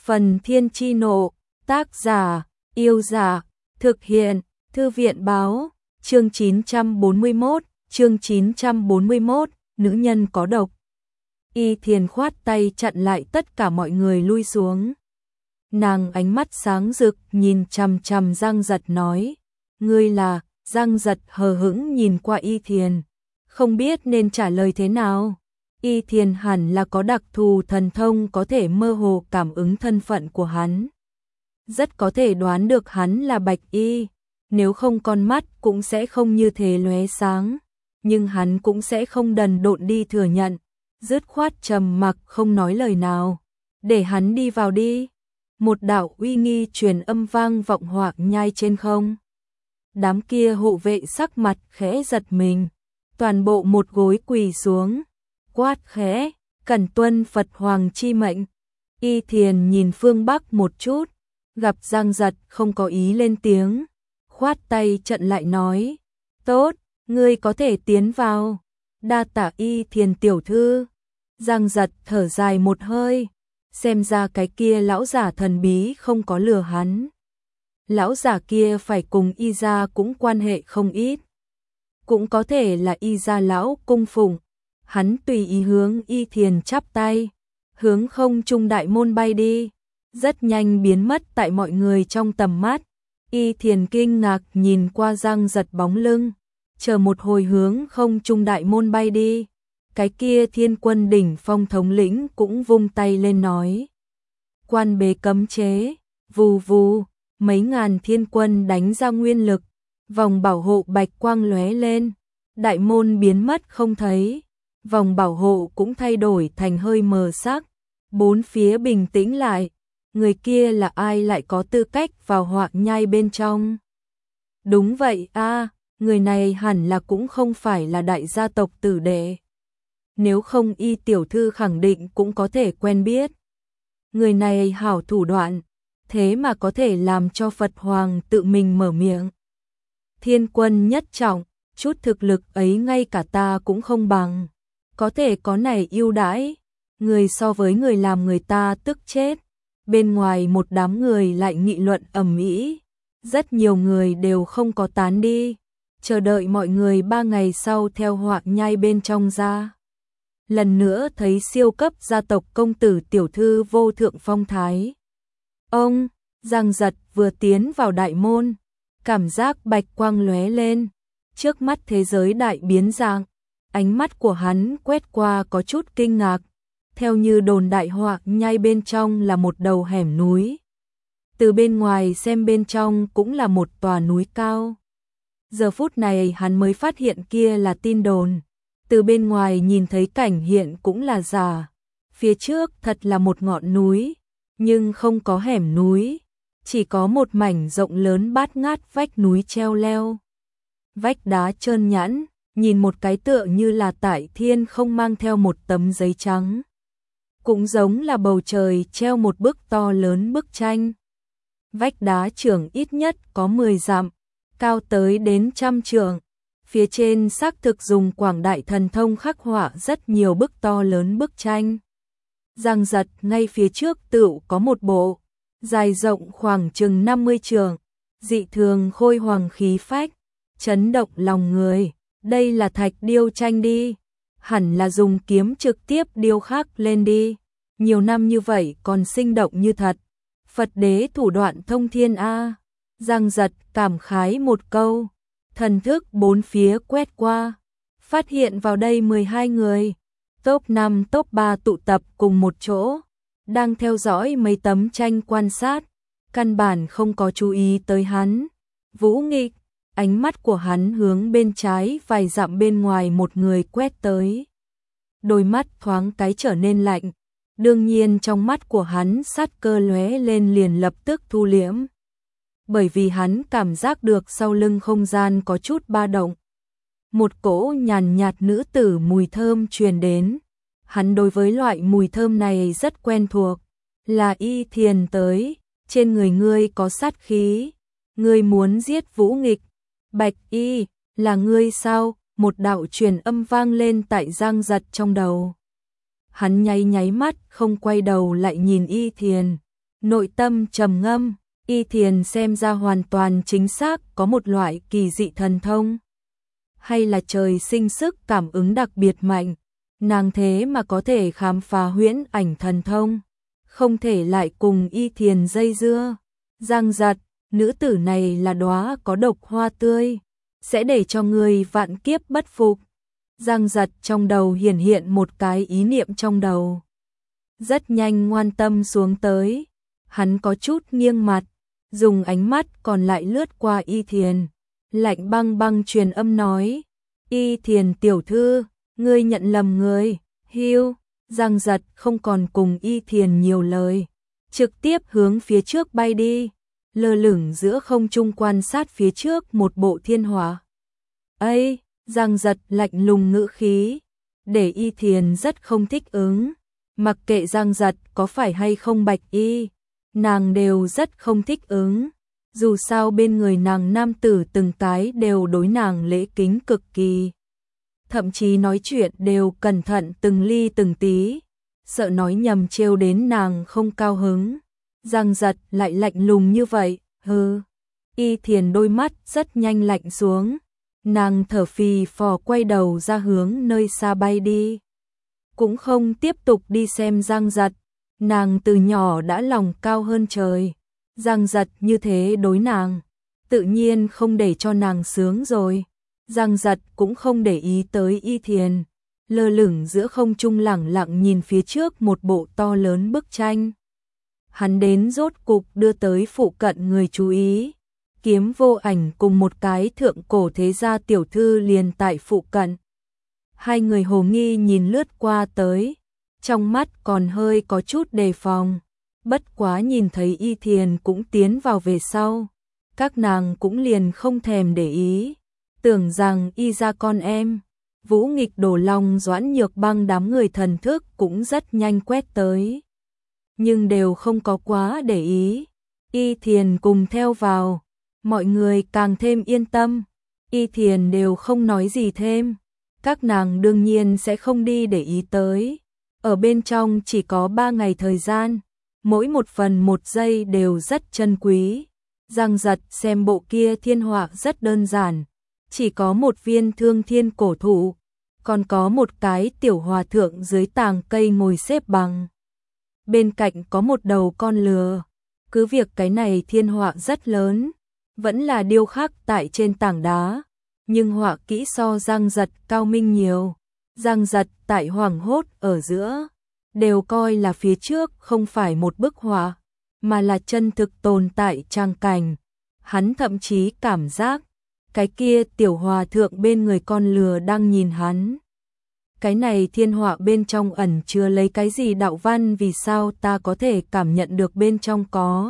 Phần Thiên Chi Nộ, tác giả, Yêu Giả, thực hiện, Thư viện Báo, chương 941, nữ nhân có độc. Y Thiền khoát tay chặn lại tất cả mọi người lui xuống. Nàng ánh mắt sáng rực nhìn chằm chằm Giang Giật nói, ngươi là? Giang Giật hờ hững nhìn qua Y Thiền, không biết nên trả lời thế nào. Y Thiền hẳn là có đặc thù thần thông có thể mơ hồ cảm ứng thân phận của hắn. Rất có thể đoán được hắn là Bạch Y, nếu không con mắt cũng sẽ không như thế lóe sáng, nhưng hắn cũng sẽ không đần độn đi thừa nhận, dứt khoát trầm mặc không nói lời nào. Để hắn đi vào đi. Một đạo uy nghi truyền âm vang vọng Hoạc Nhai trên không. Đám kia hộ vệ sắc mặt khẽ giật mình, toàn bộ một gối quỳ xuống, quát khẽ, cẩn tuân Phật Hoàng chi mệnh. Y Thiền nhìn phương Bắc một chút, gặp Giang Giật không có ý lên tiếng, khoát tay chặn lại nói, tốt, ngươi có thể tiến vào, đa tạ Y Thiền tiểu thư. Giang Giật thở dài một hơi, xem ra cái kia lão giả thần bí không có lừa hắn. Lão giả kia phải cùng Y gia cũng quan hệ không ít, cũng có thể là Y gia lão cung phụng. Hắn tùy ý hướng Y Thiền chắp tay, hướng không trung đại môn bay đi, rất nhanh biến mất tại mọi người trong tầm mắt. Y Thiền kinh ngạc nhìn qua Giang Giật bóng lưng, chờ một hồi hướng không trung đại môn bay đi. Cái kia Thiên Quân đỉnh phong thống lĩnh cũng vung tay lên nói, quan bế cấm chế. Vù vù, mấy ngàn thiên quân đánh ra nguyên lực, vòng bảo hộ bạch quang lóe lên, đại môn biến mất không thấy, vòng bảo hộ cũng thay đổi thành hơi mờ sắc, bốn phía bình tĩnh lại. Người kia là ai lại có tư cách vào Hoạc Nhai bên trong? Đúng vậy a, người này hẳn là cũng không phải là đại gia tộc tử đệ. Nếu không Y tiểu thư khẳng định cũng có thể quen biết. Người này hảo thủ đoạn, thế mà có thể làm cho Phật Hoàng tự mình mở miệng. Thiên Quân nhất trọng, chút thực lực ấy ngay cả ta cũng không bằng. Có thể có này ưu đãi, người so với người làm người ta tức chết. Bên ngoài một đám người lại nghị luận ầm ĩ, rất nhiều người đều không có tán đi, chờ đợi mọi người 3 ngày sau theo Hoạc Nhai bên trong ra. Lần nữa thấy siêu cấp gia tộc công tử tiểu thư vô thượng phong thái. Ông, Giang Giật vừa tiến vào đại môn, cảm giác bạch quang lóe lên, trước mắt thế giới đại biến dạng, ánh mắt của hắn quét qua có chút kinh ngạc. Theo như đồn đại Hoạc Nhai bên trong là một đầu hẻm núi. Từ bên ngoài xem bên trong cũng là một tòa núi cao. Giờ phút này hắn mới phát hiện kia là tin đồn. Từ bên ngoài nhìn thấy cảnh hiện cũng là giả. Phía trước thật là một ngọn núi, nhưng không có hẻm núi, chỉ có một mảnh rộng lớn bát ngát vách núi treo leo. Vách đá trơn nhẵn, nhìn một cái tựa như là tại thiên không mang theo một tấm giấy trắng. Cũng giống là bầu trời treo một bức to lớn bức tranh. Vách đá trưởng ít nhất có 10 dặm, cao tới đến 100 trượng. Phía trên xác thực dùng quảng đại thần thông khắc họa rất nhiều bức to lớn bức tranh. Giang Giật ngay phía trước tựu có một bộ, dài rộng khoảng chừng 50 trượng, dị thường khôi hoàng khí phách, chấn động lòng người. Đây là thạch điêu tranh đi, hẳn là dùng kiếm trực tiếp điêu khắc lên đi. Nhiều năm như vậy còn sinh động như thật. Phật đế thủ đoạn thông thiên a. Giang Giật cảm khái một câu, thần thức bốn phía quét qua, phát hiện vào đây 12 người, top 5 top 3 tụ tập cùng một chỗ, đang theo dõi mấy tấm tranh quan sát, căn bản không có chú ý tới hắn. Vũ Nghịch, ánh mắt của hắn hướng bên trái vài dặm bên ngoài một người quét tới. Đôi mắt thoáng cái trở nên lạnh, đương nhiên trong mắt của hắn sát cơ lóe lên liền lập tức thu liễm. Bởi vì hắn cảm giác được sau lưng không gian có chút ba động. Một cỗ nhàn nhạt nữ tử mùi thơm truyền đến. Hắn đối với loại mùi thơm này rất quen thuộc. Là Y Thiền tới, trên người ngươi có sát khí. Ngươi muốn giết Vũ Nghịch. Bạch Y, là ngươi sao? Một đạo truyền âm vang lên tại Giang Giật trong đầu. Hắn nháy nháy mắt không quay đầu lại nhìn Y Thiền. nội tâm trầm ngâm, Y Thiền xem ra hoàn toàn chính xác có một loại kỳ dị thần thông. Hay là trời sinh sức cảm ứng đặc biệt mạnh, nàng thế mà có thể khám phá huyễn ảnh thần thông, không thể lại cùng Y Thiền dây dưa. Giang Giật, nữ tử này là đóa có độc hoa tươi, sẽ để cho người vạn kiếp bất phục. Giang Giật trong đầu hiển hiện một cái ý niệm trong đầu. Rất nhanh ngoan tâm xuống tới, hắn có chút nghiêng mặt, dùng ánh mắt còn lại lướt qua Y Thiền, lạnh băng băng truyền âm nói: Y Thiền tiểu thư, ngươi nhận lầm người. Hiu. Giang Giật không còn cùng Y Thiền nhiều lời, trực tiếp hướng phía trước bay đi, lơ lửng giữa không trung quan sát phía trước một bộ thiên hỏa. Ây, Giang Giật lạnh lùng ngữ khí, để Y Thiền rất không thích ứng. Mặc kệ Giang Giật có phải hay không bạch y, nàng đều rất không thích ứng. Dù sao bên người nàng nam tử từng cái đều đối nàng lễ kính cực kỳ. Thậm chí nói chuyện đều cẩn thận từng ly từng tí, sợ nói nhầm trêu đến nàng không cao hứng. Giang Giật lại lạnh lùng như vậy, hừ. Y Thiền đôi mắt rất nhanh lạnh xuống, nàng thở phì phò quay đầu ra hướng nơi xa bay đi. Cũng không tiếp tục đi xem Giang Giật, nàng từ nhỏ đã lòng cao hơn trời. Giang Giật như thế đối nàng, tự nhiên không để cho nàng sướng rồi. Giang Giật cũng không để ý tới Y Thiền, lơ lửng giữa không trung lẳng lặng nhìn phía trước một bộ to lớn bức tranh. Hắn đến rốt cục đưa tới phụ cận người chú ý. Kiếm Vô Ảnh cùng một cái thượng cổ thế gia tiểu thư liền tại phụ cận. Hai người hồ nghi nhìn lướt qua tới, trong mắt còn hơi có chút đề phòng. Bất quá nhìn thấy Y Thiền cũng tiến vào về sau, các nàng cũng liền không thèm để ý, tưởng rằng Y gia con em. Vũ Nghịch, Đồ Long, Doãn Nhược Băng đám người thần thức cũng rất nhanh quét tới, nhưng đều không có quá để ý. Y Thiền cùng theo vào, mọi người càng thêm yên tâm. Y Thiền đều không nói gì thêm, các nàng đương nhiên sẽ không đi để ý tới. Ở bên trong chỉ có 3 ngày thời gian, mỗi một phần một giây đều rất chân quý. Giang Giật xem bộ kia thiên họa rất đơn giản, chỉ có một viên thương thiên cổ thụ, còn có một cái tiểu hòa thượng dưới tàng cây ngồi xếp bằng. Bên cạnh có một đầu con lừa. Cứ việc cái này thiên họa rất lớn, vẫn là điêu khắc tại trên tảng đá, nhưng họa kỹ so Giang Giật cao minh nhiều. Giang Giật tại hoảng hốt ở giữa, đều coi là phía trước không phải một bức họa, mà là chân thực tồn tại trang cảnh. Hắn thậm chí cảm giác, cái kia tiểu hòa thượng bên người con lừa đang nhìn hắn. Cái này thiên họa bên trong ẩn chứa lấy cái gì đạo văn, vì sao ta có thể cảm nhận được bên trong có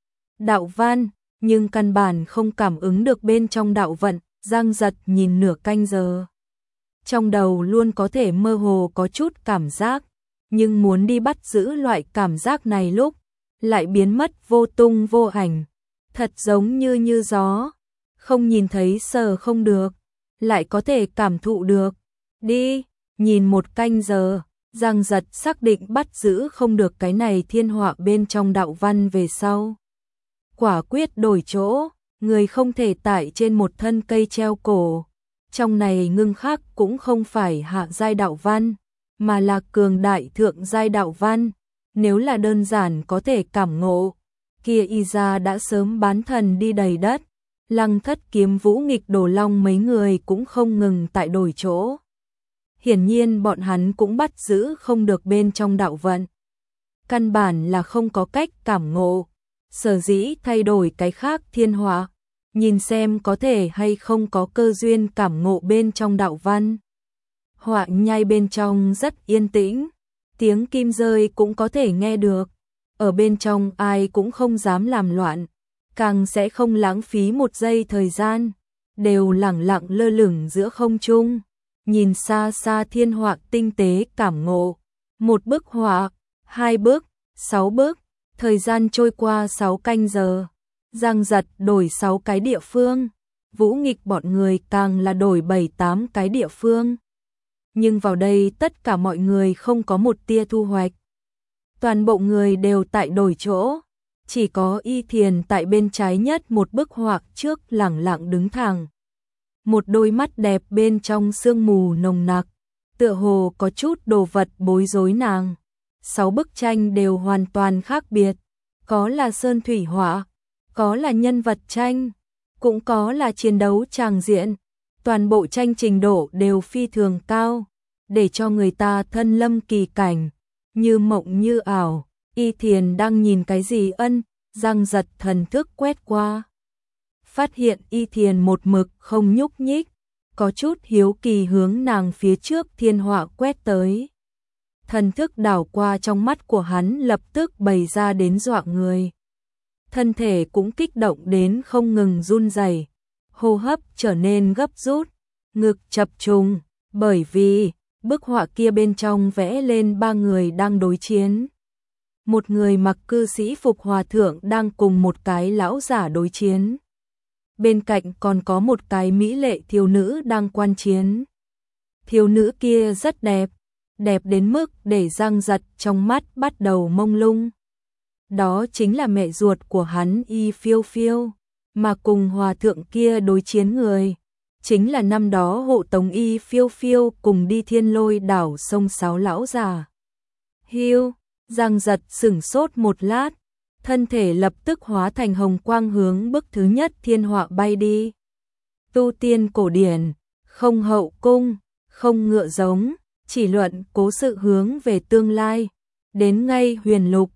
đạo văn, nhưng căn bản không cảm ứng được bên trong đạo vận. Giang Giật nhìn nửa canh giờ, trong đầu luôn có thể mơ hồ có chút cảm giác, nhưng muốn đi bắt giữ loại cảm giác này lúc lại biến mất vô tung vô ảnh, thật giống như gió, không nhìn thấy sờ không được, lại có thể cảm thụ được. Đi, nhìn một canh giờ, Giang Giật xác định bắt giữ không được cái này thiên họa bên trong đạo văn về sau, quả quyết đổi chỗ. Người không thể tại trên một thân cây treo cổ. Trong này ngưng khắc cũng không phải hạ giai đạo văn, mà là cường đại thượng giai đạo văn. Nếu là đơn giản có thể cảm ngộ, kia Y gia đã sớm bán thần đi đầy đất. Lăng Thất, Kiếm, Vũ Nghịch, Đồ Long mấy người cũng không ngừng tại đổi chỗ. Hiển nhiên bọn hắn cũng bắt giữ không được bên trong đạo vận. Căn bản là không có cách cảm ngộ. Sở dĩ thay đổi cái khác thiên họa, nhìn xem có thể hay không có cơ duyên cảm ngộ bên trong đạo văn. Họa nhai bên trong rất yên tĩnh, tiếng kim rơi cũng có thể nghe được. Ở bên trong ai cũng không dám làm loạn, càng sẽ không lãng phí một giây thời gian, đều lẳng lặng lơ lửng giữa không trung, nhìn xa xa thiên họa tinh tế cảm ngộ. Một bức họa, 2 bức, 6 bức. Thời gian trôi qua 6 canh giờ, Giang Giật đổi 6 cái địa phương, Vũ Nghịch bọn người càng là đổi 7-8 cái địa phương. Nhưng vào đây tất cả mọi người không có một tia thu hoạch. Toàn bộ người đều tại đổi chỗ, chỉ có Y Thiền tại bên trái nhất một bức họa trước lẳng lặng đứng thẳng. Một đôi mắt đẹp bên trong sương mù nồng nặc, tựa hồ có chút đồ vật bối rối nàng. 6 bức tranh đều hoàn toàn khác biệt, có là sơn thủy họa, có là nhân vật tranh, cũng có là chiến đấu tràng diện. Toàn bộ tranh trình độ đều phi thường cao, để cho người ta thân lâm kỳ cảnh, như mộng như ảo. Y Thiền đang nhìn cái gì Giang Giật thần thức quét qua. Phát hiện Y Thiền một mực không nhúc nhích, có chút hiếu kỳ hướng nàng phía trước thiên họa quét tới. Thần thức đảo qua trong mắt của hắn lập tức bày ra đến dọa người. Thân thể cũng kích động đến không ngừng run rẩy, hô hấp trở nên gấp rút, ngực chập trùng, bởi vì bức họa kia bên trong vẽ lên 3 người đang đối chiến. Một người mặc cư sĩ phục hòa thượng đang cùng một cái lão giả đối chiến. Bên cạnh còn có một cái mỹ lệ thiếu nữ đang quan chiến. Thiếu nữ kia rất đẹp, đẹp đến mức để Giang Giật trong mắt bắt đầu mông lung. Đó chính là mẹ ruột của hắn Y Phiêu Phiêu, mà cùng hòa thượng kia đối chiến người chính là năm đó hộ tống Y Phiêu Phiêu cùng đi Thiên Lôi đảo sông Sáo lão già. Hiu, Giang Giật sửng sốt một lát, thân thể lập tức hóa thành hồng quang hướng bức thứ nhất thiên họa bay đi. Tu tiên cổ điển, không hậu cung, không ngựa giống, chỉ luận cố sự hướng về tương lai, đến ngay huyền lục,